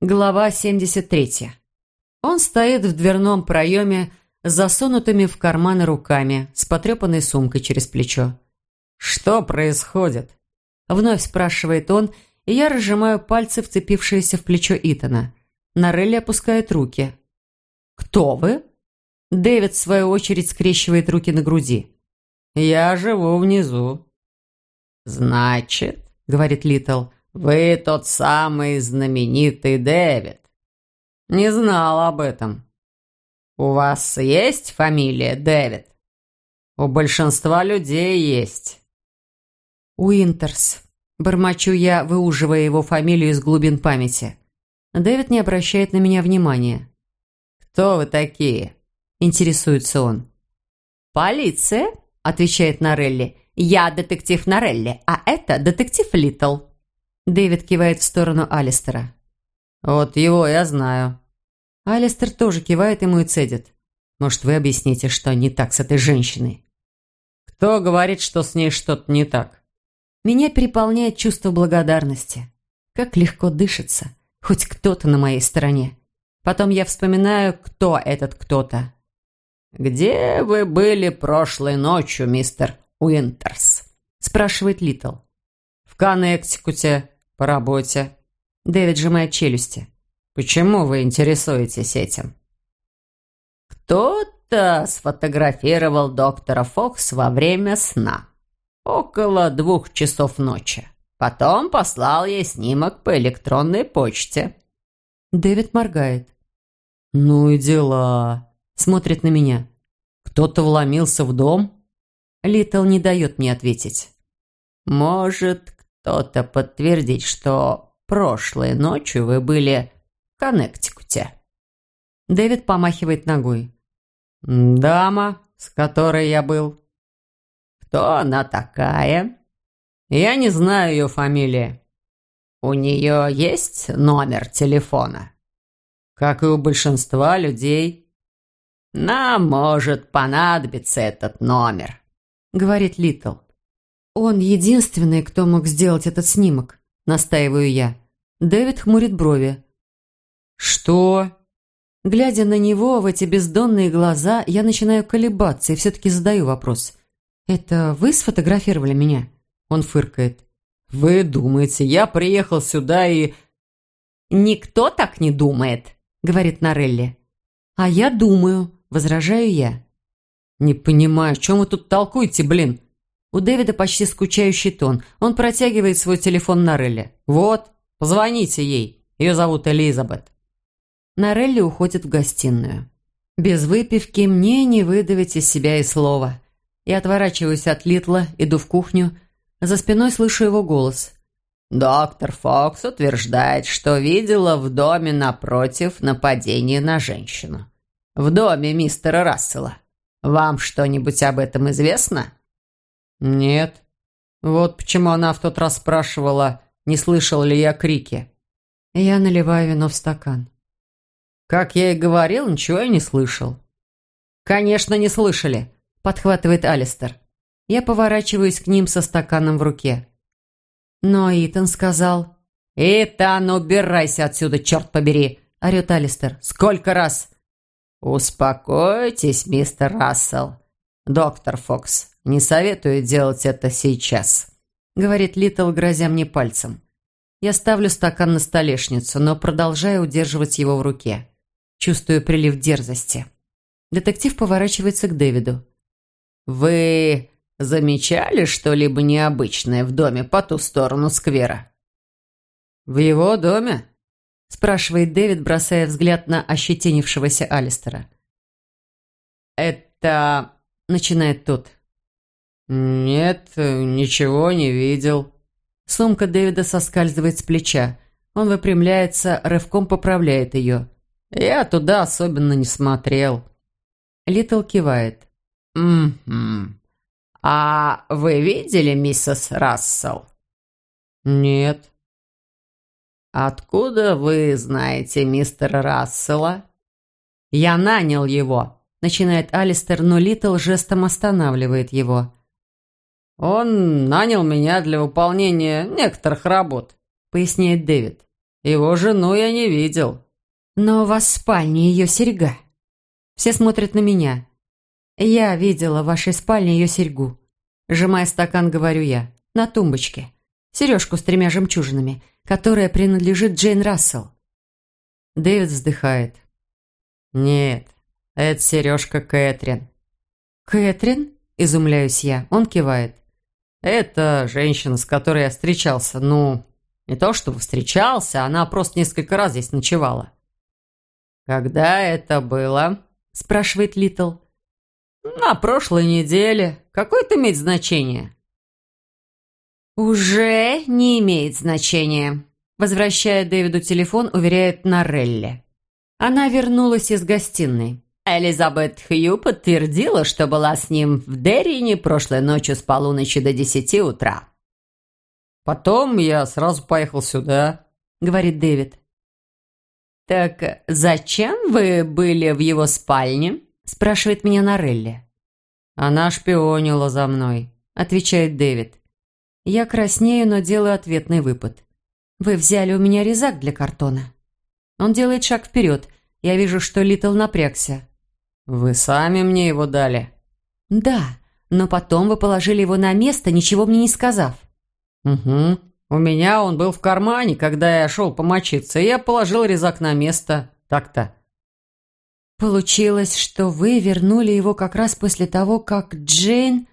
Глава 73. Он стоит в дверном проеме с засунутыми в карманы руками, с потрепанной сумкой через плечо. «Что происходит?» Вновь спрашивает он, и я разжимаю пальцы, вцепившиеся в плечо Итана. Норрелли опускает руки. «Кто вы?» Дэвид, в свою очередь, скрещивает руки на груди. «Я живу внизу». «Значит, — говорит Литл, — вы тот самый знаменитый Дэвид». «Не знал об этом». «У вас есть фамилия Дэвид?» «У большинства людей есть». «Уинтерс», — бормочу я, выуживая его фамилию из глубин памяти. Дэвид не обращает на меня внимания. «Кто вы такие?» — интересуется он. «Полиция», — отвечает Норрелли. «Я детектив Норрелли, а это детектив Литл». Дэвид кивает в сторону Алистера. «Вот его я знаю». Алистер тоже кивает ему и цедит. «Может, вы объясните, что не так с этой женщиной?» «Кто говорит, что с ней что-то не так?» Меня переполняет чувство благодарности. Как легко дышится. Хоть кто-то на моей стороне. Потом я вспоминаю, кто этот кто-то. «Где вы были прошлой ночью, мистер Уинтерс?» Спрашивает Литл. «В Коннектикуте, по работе». Дэвид сжимает челюсти. «Почему вы интересуетесь этим?» «Кто-то сфотографировал доктора Фокс во время сна. Около 2 часов ночи. Потом послал ей снимок по электронной почте». Дэвид моргает. «Ну и дела». Смотрит на меня. «Кто-то вломился в дом?» Литл не дает мне ответить. «Может кто-то подтвердить, что прошлой ночью вы были в Коннектикуте?» Дэвид помахивает ногой. «Дама, с которой я был». «Кто она такая?» «Я не знаю ее фамилии». «У нее есть номер телефона?» «Как и у большинства людей». «Нам может понадобиться этот номер», — говорит Литл. «Он единственный, кто мог сделать этот снимок», — настаиваю я. Дэвид хмурит брови. «Что?» Глядя на него в эти бездонные глаза, я начинаю колебаться и все-таки задаю вопрос. «Это вы сфотографировали меня?» Он фыркает. «Вы думаете, я приехал сюда и...» «Никто так не думает», — говорит Норрелли. «А я думаю», — возражаю я. «Не понимаю, о чем вы тут толкуете, блин?» У Дэвида почти скучающий тон. Он протягивает свой телефон Норрелли. «Вот, позвоните ей. Ее зовут Элизабет». Норрелли уходит в гостиную. Без выпивки мне не выдавить из себя и слова. Я отворачиваюсь от Литла, иду в кухню. За спиной слышу его голос. «Доктор Фокс утверждает, что видела в доме напротив нападение на женщину. В доме мистера Рассела. Вам что-нибудь об этом известно?» «Нет. Вот почему она в тот раз спрашивала, не слышал ли я крики». Я наливаю вино в стакан. «Как я и говорил, ничего я не слышал». «Конечно, не слышали», — подхватывает Алистер. Я поворачиваюсь к ним со стаканом в руке. Но Итан сказал... «Итан, убирайся отсюда, черт побери!» — орет Алистер. «Сколько раз?» «Успокойтесь, мистер Рассел. Доктор Фокс не советую делать это сейчас», — говорит Литл, грозя мне пальцем. Я ставлю стакан на столешницу, но продолжаю удерживать его в руке. Чувствую прилив дерзости. Детектив поворачивается к Дэвиду. «Вы замечали что-либо необычное в доме по ту сторону сквера?» «В его доме?» – спрашивает Дэвид, бросая взгляд на ощетинившегося Алистера. «Это...» – начинает тот. «Нет, ничего не видел». Сумка Дэвида соскальзывает с плеча. Он выпрямляется, рывком поправляет ее. «Я туда особенно не смотрел». Литл кивает. «Угу. А вы видели миссис Рассел?» «Нет». «Откуда вы знаете мистера Рассела?» «Я нанял его», — начинает Алистер, но Литл жестом останавливает его. «Он нанял меня для выполнения некоторых работ», — поясняет Дэвид. Его жену я не видел». «Но у вас в спальне ее серьга». Все смотрят на меня. «Я видела в вашей спальне ее серьгу». Сжимая стакан, говорю я. «На тумбочке. Сережку с 3 жемчужинами, которая принадлежит Джейн Рассел». Дэвид вздыхает. «Нет, это сережка Кэтрин». «Кэтрин?» – изумляюсь я. Он кивает. «Это женщина, с которой я встречался. Ну, не то чтобы встречался, она просто несколько раз здесь ночевала». «Когда это было?» – спрашивает Литл. «На прошлой неделе. Какое это имеет значение?» «Уже не имеет значения», – возвращая Дэвиду телефон, уверяет Норрелли. Она вернулась из гостиной. Элизабет Хью подтвердила, что была с ним в Деррине прошлой ночью с полуночи до 10 утра. «Потом я сразу поехал сюда», – говорит Дэвид. «Так зачем вы были в его спальне?» – спрашивает меня Норрелли. «Она шпионила за мной», – отвечает Дэвид. Я краснею, но делаю ответный выпад. «Вы взяли у меня резак для картона». Он делает шаг вперед. Я вижу, что Литл напрягся. «Вы сами мне его дали?» «Да, но потом вы положили его на место, ничего мне не сказав». «Угу. У меня он был в кармане, когда я шел помочиться, и я положил резак на место. Так-то». «Получилось, что вы вернули его как раз после того, как Джейн...»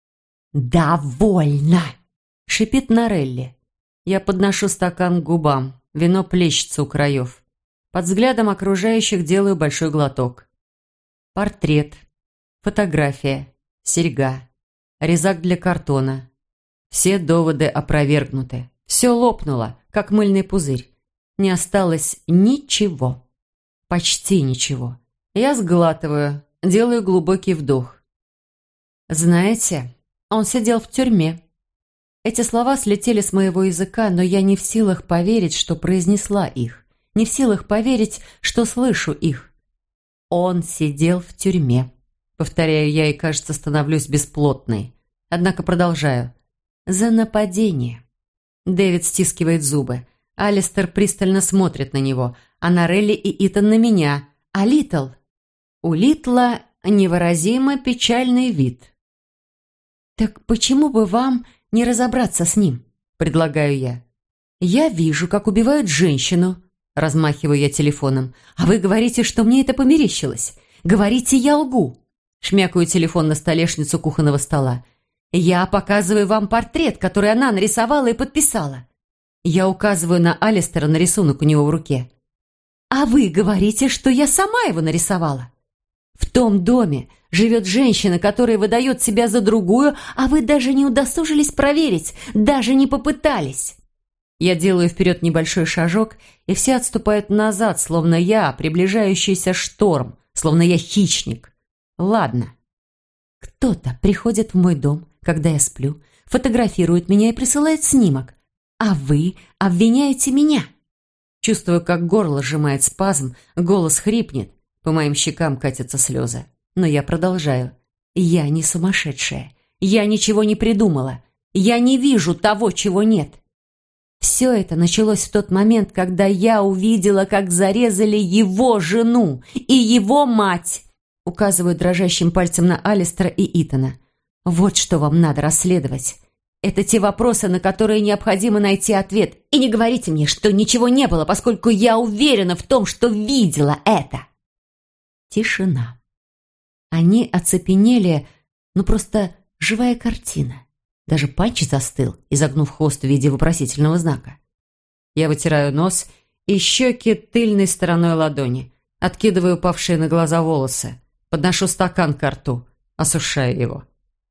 «Довольно!» — шипит Норрелли. Я подношу стакан к губам. Вино плещется у краев. Под взглядом окружающих делаю большой глоток. Портрет, фотография, серьга, резак для картона. Все доводы опровергнуты. Все лопнуло, как мыльный пузырь. Не осталось ничего. Почти ничего. Я сглатываю, делаю глубокий вдох. Знаете, он сидел в тюрьме. Эти слова слетели с моего языка, но я не в силах поверить, что произнесла их. Не в силах поверить, что слышу их. Он сидел в тюрьме. Повторяю я и, кажется, становлюсь бесплотной. Однако продолжаю. За нападение. Дэвид стискивает зубы. Алистер пристально смотрит на него, а Норрелли и Итан на меня. А Литл? У Литла невыразимо печальный вид. «Так почему бы вам не разобраться с ним?» – предлагаю я. «Я вижу, как убивают женщину», – размахиваю я телефоном, «а вы говорите, что мне это померещилось. Говорите, я лгу». Шмякаю телефон на столешницу кухонного стола. «Я показываю вам портрет, который она нарисовала и подписала». Я указываю на Алистера на рисунок у него в руке. «А вы говорите, что я сама его нарисовала. В том доме живет женщина, которая выдает себя за другую, а вы даже не удосужились проверить, даже не попытались». Я делаю вперед небольшой шажок, и все отступают назад, словно я приближающийся шторм, словно я хищник. Ладно. Кто-то приходит в мой дом, когда я сплю, фотографирует меня и присылает снимок, а вы обвиняете меня. Чувствую, как горло сжимает спазм, голос хрипнет, по моим щекам катятся слезы. Но я продолжаю. Я не сумасшедшая. Я ничего не придумала. Я не вижу того, чего нет. Все это началось в тот момент, когда я увидела, как зарезали его жену и его мать. Указываю дрожащим пальцем на Алистера и Итана. Вот что вам надо расследовать. Это те вопросы, на которые необходимо найти ответ. И не говорите мне, что ничего не было, поскольку я уверена в том, что видела это. Тишина. Они оцепенели, просто живая картина. Даже Панч застыл, изогнув хвост в виде вопросительного знака. Я вытираю нос и щеки тыльной стороной ладони, откидываю упавшие на глаза волосы, подношу стакан ко рту, осушаю его.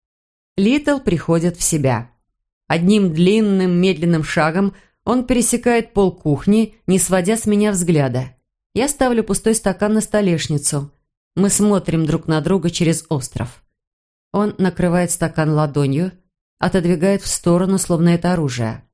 Литл приходит в себя. Одним длинным медленным шагом он пересекает пол кухни, не сводя с меня взгляда. Я ставлю пустой стакан на столешницу. Мы смотрим друг на друга через остров. Он накрывает стакан ладонью, отодвигает в сторону, словно это оружие.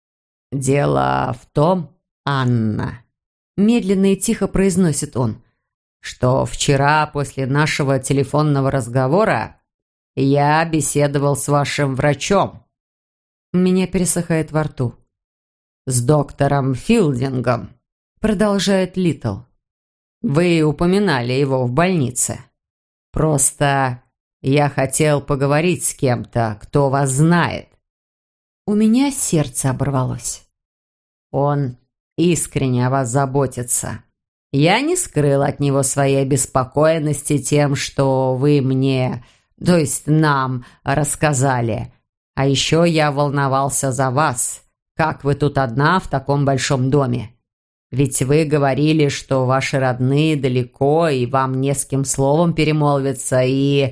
«Дело в том, Анна», – медленно и тихо произносит он, «что вчера после нашего телефонного разговора я беседовал с вашим врачом». У меня пересыхает во рту. с доктором Филдингом», — продолжает Литл. «Вы упоминали его в больнице. Просто я хотел поговорить с кем-то, кто вас знает». У меня сердце оборвалось. «Он искренне о вас заботится. Я не скрыл от него своей обеспокоенности тем, что вы мне, то есть нам, рассказали. А еще я волновался за вас. Как вы тут одна в таком большом доме? Ведь вы говорили, что ваши родные далеко, и вам не с кем словом перемолвиться, и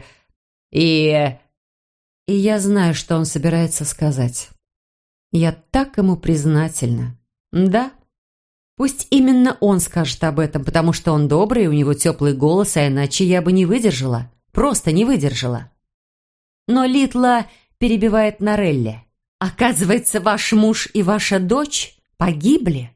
я знаю, что он собирается сказать. Я так ему признательна. Да, пусть именно он скажет об этом, потому что он добрый, у него теплый голос, а иначе я бы не выдержала. Просто не выдержала. Но Литла перебивает Норелли. «Оказывается, ваш муж и ваша дочь погибли?»